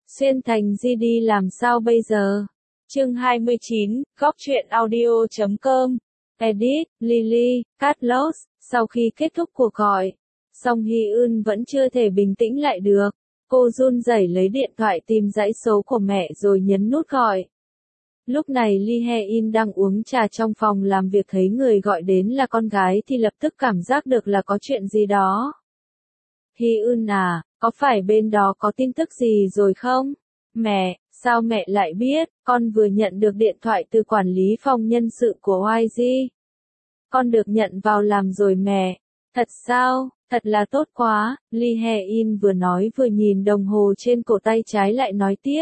Xuyên Thành GD làm sao bây giờ? Chương 29, góc truyện audio.com. Edit, Lily, Carlos. Sau khi kết thúc cuộc gọi, Song Hye Eun vẫn chưa thể bình tĩnh lại được. Cô run rẩy lấy điện thoại tìm dãy số của mẹ rồi nhấn nút gọi. Lúc này Lee Hae-in đang uống trà trong phòng làm việc, thấy người gọi đến là con gái thì lập tức cảm giác được là có chuyện gì đó. Hye-eun à, có phải bên đó có tin tức gì rồi không? Mẹ, sao mẹ lại biết? Con vừa nhận được điện thoại từ quản lý phòng nhân sự của YG. Con được nhận vào làm rồi mẹ. Thật sao? Thật là tốt quá. Lee Hae-in vừa nói vừa nhìn đồng hồ trên cổ tay trái lại nói tiếp.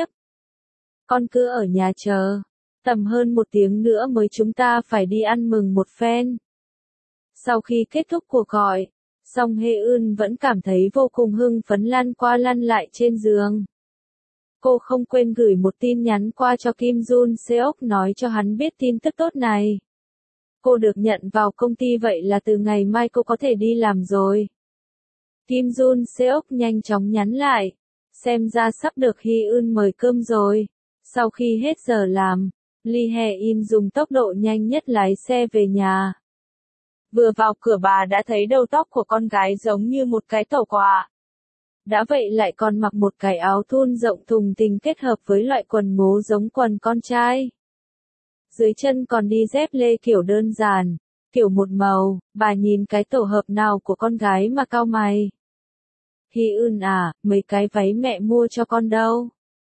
Con cứ ở nhà chờ. Tầm hơn 1 tiếng nữa mới chúng ta phải đi ăn mừng một phen. Sau khi kết thúc cuộc gọi, Song Hye Eun vẫn cảm thấy vô cùng hưng phấn lăn qua lăn lại trên giường. Cô không quên gửi một tin nhắn qua cho Kim Jun Seok nói cho hắn biết tin tức tốt này. Cô được nhận vào công ty, vậy là từ ngày mai cô có thể đi làm rồi. Kim Jun Seok nhanh chóng nhắn lại. Xem ra sắp được Hye Eun mời cơm rồi. Sau khi hết giờ làm, Lee Hae-in dùng tốc độ nhanh nhất lái xe về nhà. Vừa vào cửa bà đã thấy đầu tóc của con gái giống như một cái tàu quạ. Đã vậy lại còn mặc một cái áo thun rộng thùng thình kết hợp với loại quần ngố giống quần con trai. Dưới chân còn đi dép lê kiểu đơn giản, kiểu một màu. Bà nhìn cái tổ hợp nào của con gái mà cau mày. Hye Eun à, mấy cái váy mẹ mua cho con đâu?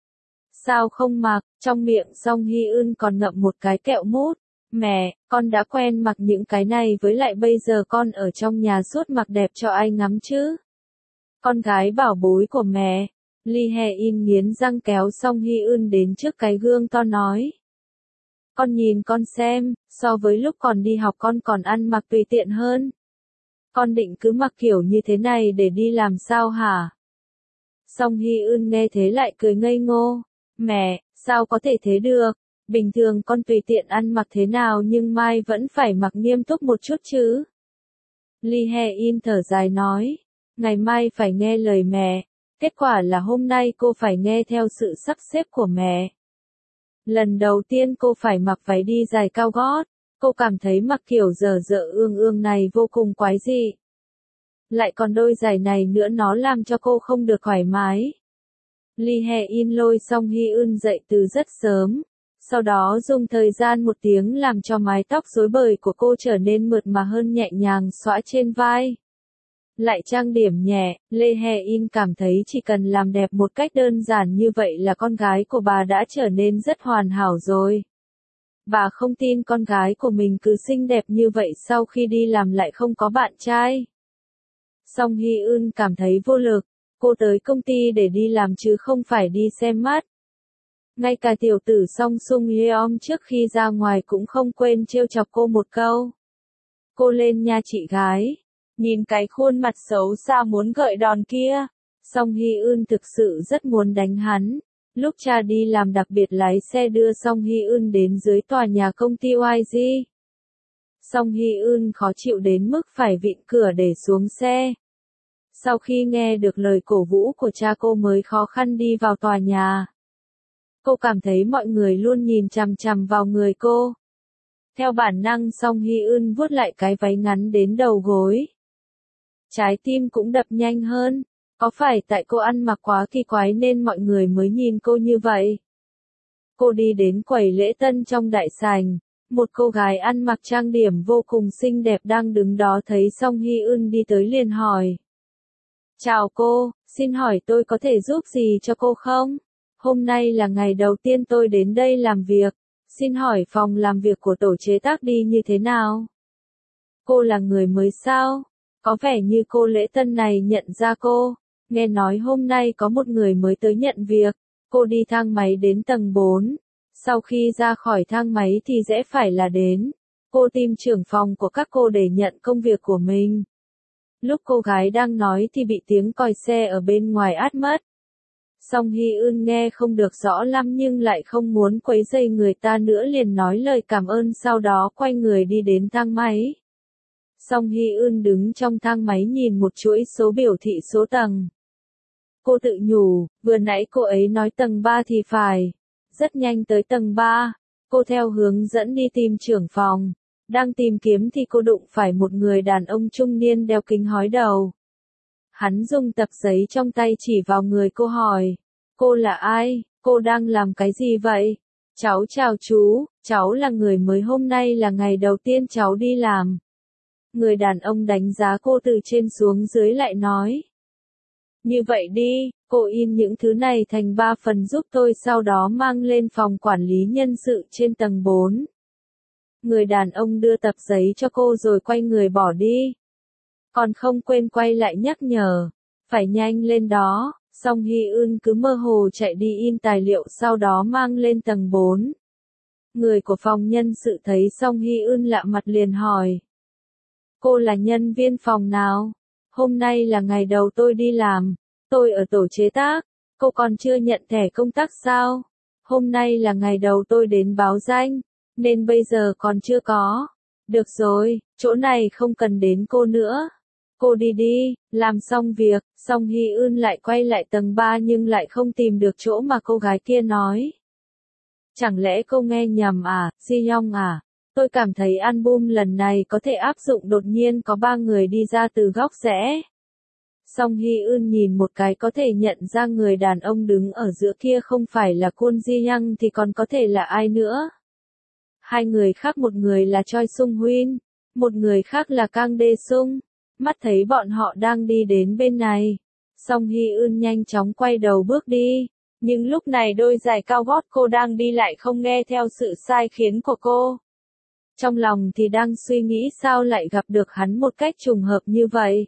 Sao không mặc? Trong miệng Song Hye Eun còn ngậm một cái kẹo mút. Mẹ, con đã quen mặc những cái này, với lại bây giờ con ở trong nhà suốt mặc đẹp cho ai ngắm chứ? Con gái bảo bối của mẹ. Lee Hae-in nghiến răng kéo Song Hye Eun đến trước cái gương to nói. Con nhìn con xem, so với lúc còn đi học con còn ăn mặc tùy tiện hơn. Con định cứ mặc kiểu như thế này để đi làm sao hả? Song Hye Eun nghe thế lại cười ngây ngô. Mẹ, sao có thể thế được? Bình thường con tùy tiện ăn mặc thế nào nhưng mai vẫn phải mặc nghiêm túc một chút chứ. Lee Hae-in thở dài nói. Ngày mai phải nghe lời mẹ. Kết quả là hôm nay cô phải nghe theo sự sắp xếp của mẹ. Lần đầu tiên cô phải mặc váy đi dài cao gót. Cô cảm thấy mặc kiểu dở dở ương ương này vô cùng quái dị. Lại còn đôi giày này nữa, nó làm cho cô không được thoải mái. Lee Hae-in lôi Song Hye Eun dậy từ rất sớm. Sau đó dùng thời gian 1 tiếng làm cho mái tóc rối bời của cô trở nên mượt mà hơn, nhẹ nhàng xõa trên vai. Lại trang điểm nhẹ, Lee Hae-in cảm thấy chỉ cần làm đẹp một cách đơn giản như vậy là con gái của bà đã trở nên rất hoàn hảo rồi. Bà không tin con gái của mình cứ xinh đẹp như vậy sau khi đi làm lại không có bạn trai. Song Hye Eun cảm thấy vô lực. Cô tới công ty để đi làm chứ không phải đi xem mắt. Ngay cả tiểu tử Song Sung Yeom trước khi ra ngoài cũng không quên trêu chọc cô một câu. Cô lên nha chị gái. Nhìn cái khuôn mặt xấu xa muốn gợi đòn kia. Song Hye Eun thực sự rất muốn đánh hắn. Lúc cha đi làm đặc biệt lái xe đưa Song Hye Eun đến dưới tòa nhà công ty YG. Song Hye Eun khó chịu đến mức phải vịn cửa để xuống xe. Sau khi nghe được lời cổ vũ của cha, cô mới khó khăn đi vào tòa nhà. Cô cảm thấy mọi người luôn nhìn chằm chằm vào người cô. Theo bản năng Song Hye Eun vuốt lại cái váy ngắn đến đầu gối. Trái tim cũng đập nhanh hơn. Có phải tại cô ăn mặc quá kỳ quái nên mọi người mới nhìn cô như vậy? Cô đi đến quầy lễ tân trong đại sảnh. Một cô gái ăn mặc trang điểm vô cùng xinh đẹp đang đứng đó thấy Song Hye Eun đi tới liền hỏi. Chào cô, xin hỏi tôi có thể giúp gì cho cô không? Hôm nay là ngày đầu tiên tôi đến đây làm việc. Xin hỏi phòng làm việc của tổ chế tác đi như thế nào? Cô là người mới sao? Có vẻ như cô lễ tân này nhận ra cô. Nghe nói hôm nay có một người mới tới nhận việc. Cô đi thang máy đến tầng 4. Sau khi ra khỏi thang máy thì rẽ phải là đến. Cô tìm trưởng phòng của các cô để nhận công việc của mình. Lúc cô gái đang nói thì bị tiếng còi xe ở bên ngoài át mất. Song Hye Eun nghe không được rõ lắm nhưng lại không muốn quấy rầy người ta nữa, liền nói lời cảm ơn sau đó quay người đi đến thang máy. Song Hye Eun đứng trong thang máy nhìn một chuỗi số biểu thị số tầng. Cô tự nhủ, vừa nãy cô ấy nói tầng 3 thì phải. Rất nhanh tới tầng 3, cô theo hướng dẫn đi tìm trưởng phòng. Đang tìm kiếm thì cô đụng phải một người đàn ông trung niên đeo kính hói đầu. Hắn dùng tập giấy trong tay chỉ vào người cô hỏi. Cô là ai? Cô đang làm cái gì vậy? Cháu chào chú, cháu là người mới, hôm nay là ngày đầu tiên cháu đi làm. Người đàn ông đánh giá cô từ trên xuống dưới lại nói. Như vậy đi, cô in những thứ này thành 3 phần giúp tôi, sau đó mang lên phòng quản lý nhân sự trên tầng 4. Người đàn ông đưa tập giấy cho cô rồi quay người bỏ đi. Còn không quên quay lại nhắc nhở, phải nhanh lên đó. Song Hy Eun cứ mơ hồ chạy đi in tài liệu sau đó mang lên tầng 4. Người của phòng nhân sự thấy Song Hy Eun lạ mặt liền hỏi. Cô là nhân viên phòng nào? Hôm nay là ngày đầu tôi đi làm. Tôi ở tổ chế tác. Cô còn chưa nhận thẻ công tác sao? Hôm nay là ngày đầu tôi đến báo danh, nên bây giờ còn chưa có. Được rồi, chỗ này không cần đến cô nữa. Cô đi đi, làm xong việc, Song Hy Eun lại quay lại tầng 3 nhưng lại không tìm được chỗ mà cô gái kia nói. Chẳng lẽ cô nghe nhầm à, Ji Young à? Tôi cảm thấy album lần này có thể áp dụng, đột nhiên có 3 người đi ra từ góc rẽ. Song Hy Eun nhìn một cái có thể nhận ra người đàn ông đứng ở giữa kia không phải là Kwon Ji Young thì còn có thể là ai nữa. Hai người khác, một người là Choi Sung Hoon, một người khác là Kang Dae Sung. Mắt thấy bọn họ đang đi đến bên này, Song Hy Eun nhanh chóng quay đầu bước đi, nhưng lúc này đôi giày cao gót cô đang đi lại không nghe theo sự sai khiến của cô. Trong lòng thì đang suy nghĩ sao lại gặp được hắn một cách trùng hợp như vậy.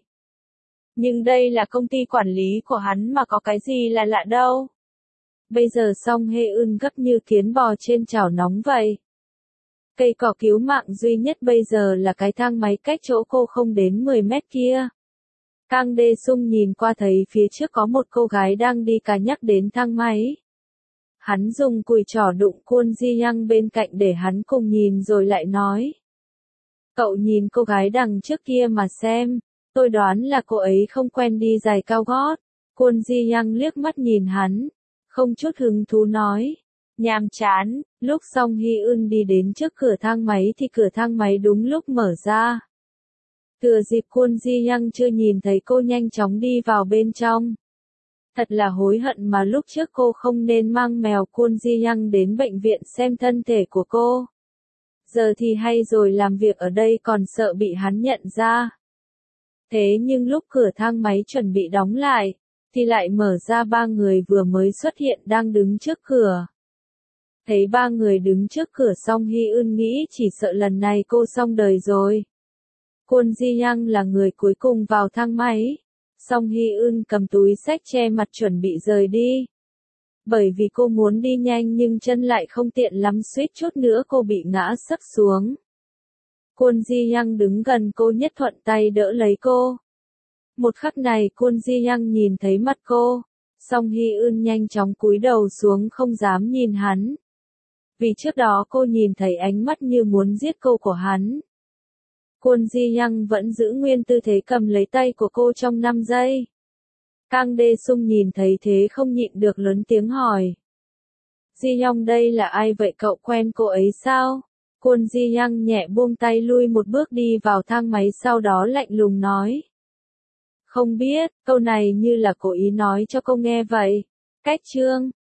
Nhưng đây là công ty quản lý của hắn mà có cái gì là lạ đâu. Bây giờ Song Hy Eun gấp như kiến bò trên chảo nóng vậy. Cây cỏ cứu mạng duy nhất bây giờ là cái thang máy cách chỗ cô không đến 10 mét kia. Kang Dae Sung nhìn qua thấy phía trước có một cô gái đang đi, cả nhắc đến thang máy. Hắn dùng cùi trỏ đụng Kwon Ji Young bên cạnh để hắn cùng nhìn rồi lại nói. Cậu nhìn cô gái đằng trước kia mà xem, tôi đoán là cô ấy không quen đi giày cao gót. Kwon Ji Young liếc mắt nhìn hắn, không chút hứng thú nói. Nhàm chán. Lúc Song Hy Eun đi đến trước cửa thang máy thì cửa thang máy đúng lúc mở ra. Thừa dịp Kwon Ji Young chưa nhìn thấy cô nhanh chóng đi vào bên trong. Thật là hối hận mà lúc trước cô không nên mang mèo Kwon Ji Young đến bệnh viện xem thân thể của cô. Giờ thì hay rồi, làm việc ở đây còn sợ bị hắn nhận ra. Thế nhưng lúc cửa thang máy chuẩn bị đóng lại, thì lại mở ra, 3 người vừa mới xuất hiện đang đứng trước cửa. Thấy 3 người đứng trước cửa, Song Hy Eun nghĩ chỉ sợ lần này cô xong đời rồi. Kwon Ji Young là người cuối cùng vào thang máy. Song Hy Eun cầm túi xách che mặt chuẩn bị rời đi. Bởi vì cô muốn đi nhanh nhưng chân lại không tiện lắm, suýt chút nữa cô bị ngã sấp xuống. Kwon Ji Young đứng gần cô nhất thuận tay đỡ lấy cô. Một khắc này Kwon Ji Young nhìn thấy mặt cô. Song Hy Eun nhanh chóng cúi đầu xuống không dám nhìn hắn. Vì trước đó cô nhìn thấy ánh mắt như muốn giết cô của hắn. Kwon Ji Young vẫn giữ nguyên tư thế cầm lấy tay của cô trong 5 giây. Kang Dae Sung nhìn thấy thế không nhịn được lớn tiếng hỏi. Ji Young đây là ai vậy, cậu quen cô ấy sao? Kwon Ji Young nhẹ buông tay lui một bước đi vào thang máy, sau đó lạnh lùng nói. Không biết, câu này như là cố ý nói cho cô nghe vậy. Cách chương